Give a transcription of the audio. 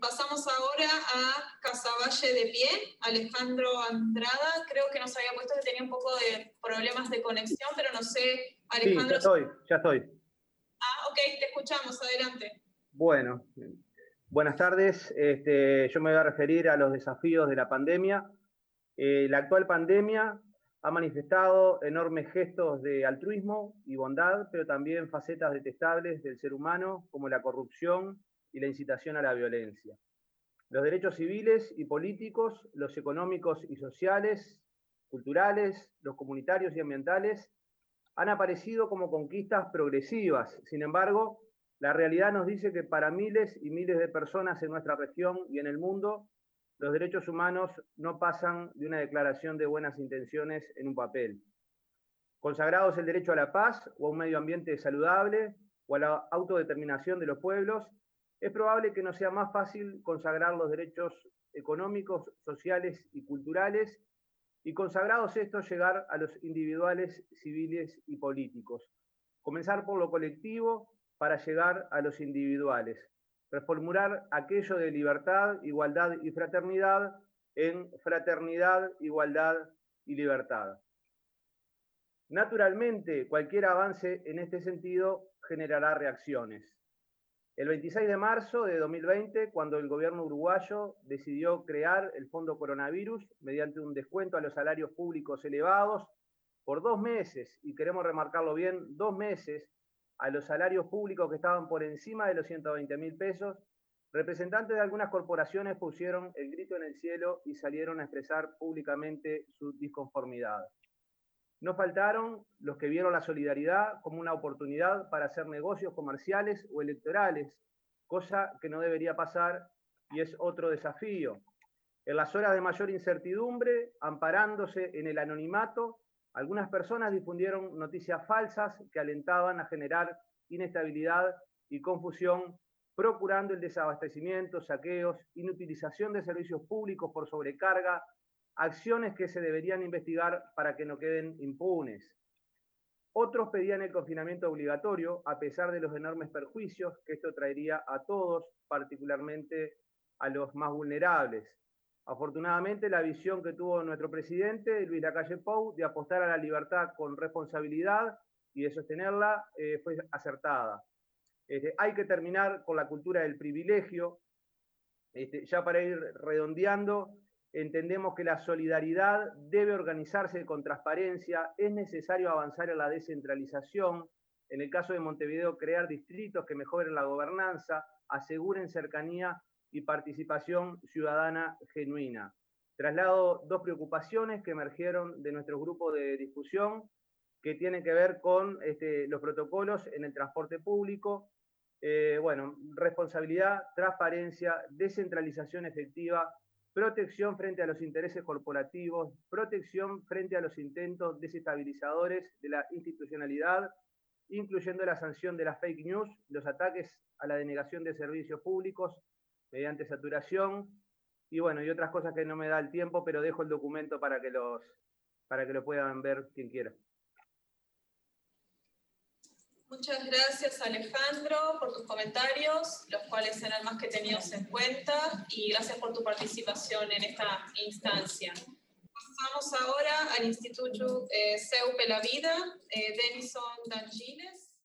Pasamos ahora a Casaballe de pie, Alejandro Andrada. Creo que nos había puesto que tenía un poco de problemas de conexión, pero no sé, Alejandro. Sí, ya estoy. Ok, te escuchamos, adelante. Bueno, buenas tardes. Yo me voy a referir a los desafíos de la pandemia. La actual pandemia ha manifestado enormes gestos de altruismo y bondad, pero también facetas detestables del ser humano, como la corrupción y la incitación a la violencia. Los derechos civiles y políticos, los económicos y sociales, culturales, los comunitarios y ambientales, han aparecido como conquistas progresivas. Sin embargo, la realidad nos dice que para miles y miles de personas en nuestra región y en el mundo, los derechos humanos no pasan de una declaración de buenas intenciones en un papel. Consagrados el derecho a la paz o a un medio ambiente saludable o a la autodeterminación de los pueblos, es probable que no sea más fácil consagrar los derechos económicos, sociales y culturales, y consagrados estos llegar a los individuales, civiles y políticos. Comenzar por lo colectivo para llegar a los individuales. Reformular aquello de libertad, igualdad y fraternidad en fraternidad, igualdad y libertad. Naturalmente, cualquier avance en este sentido generará reacciones. El 26 de marzo de 2020, cuando el gobierno uruguayo decidió crear el Fondo Coronavirus mediante un descuento a los salarios públicos elevados por 2 meses, y queremos remarcarlo bien, 2 meses, a los salarios públicos que estaban por encima de los 120.000 pesos, representantes de algunas corporaciones pusieron el grito en el cielo y salieron a expresar públicamente su disconformidad. No faltaron los que vieron la solidaridad como una oportunidad para hacer negocios comerciales o electorales, cosa que no debería pasar y es otro desafío. En las horas de mayor incertidumbre, amparándose en el anonimato, algunas personas difundieron noticias falsas que alentaban a generar inestabilidad y confusión, procurando el desabastecimiento, saqueos, inutilización de servicios públicos por sobrecarga, acciones que se deberían investigar para que no queden impunes. Otros pedían el confinamiento obligatorio, a pesar de los enormes perjuicios que esto traería a todos, particularmente a los más vulnerables. Afortunadamente, la visión que tuvo nuestro presidente, Luis Lacalle Pou, de apostar a la libertad con responsabilidad y de sostenerla, fue acertada. Hay que terminar con la cultura del privilegio. Ya para ir redondeando, entendemos que la solidaridad debe organizarse con transparencia, es necesario avanzar en la descentralización, en el caso de Montevideo crear distritos que mejoren la gobernanza, aseguren cercanía y participación ciudadana genuina. Traslado 2 preocupaciones que emergieron de nuestro grupo de discusión, que tienen que ver con los protocolos en el transporte público. Responsabilidad, transparencia, descentralización efectiva, protección frente a los intereses corporativos, protección frente a los intentos desestabilizadores de la institucionalidad, incluyendo la sanción de las fake news, los ataques a la denegación de servicios públicos mediante saturación, y otras cosas que no me da el tiempo, pero dejo el documento para que lo puedan ver quien quiera. Muchas gracias, Alejandro, por tus comentarios, los cuales serán más que tenidos en cuenta, y gracias por tu participación en esta instancia. Pasamos ahora al Instituto Seu pela Vida, Denison Dangiles.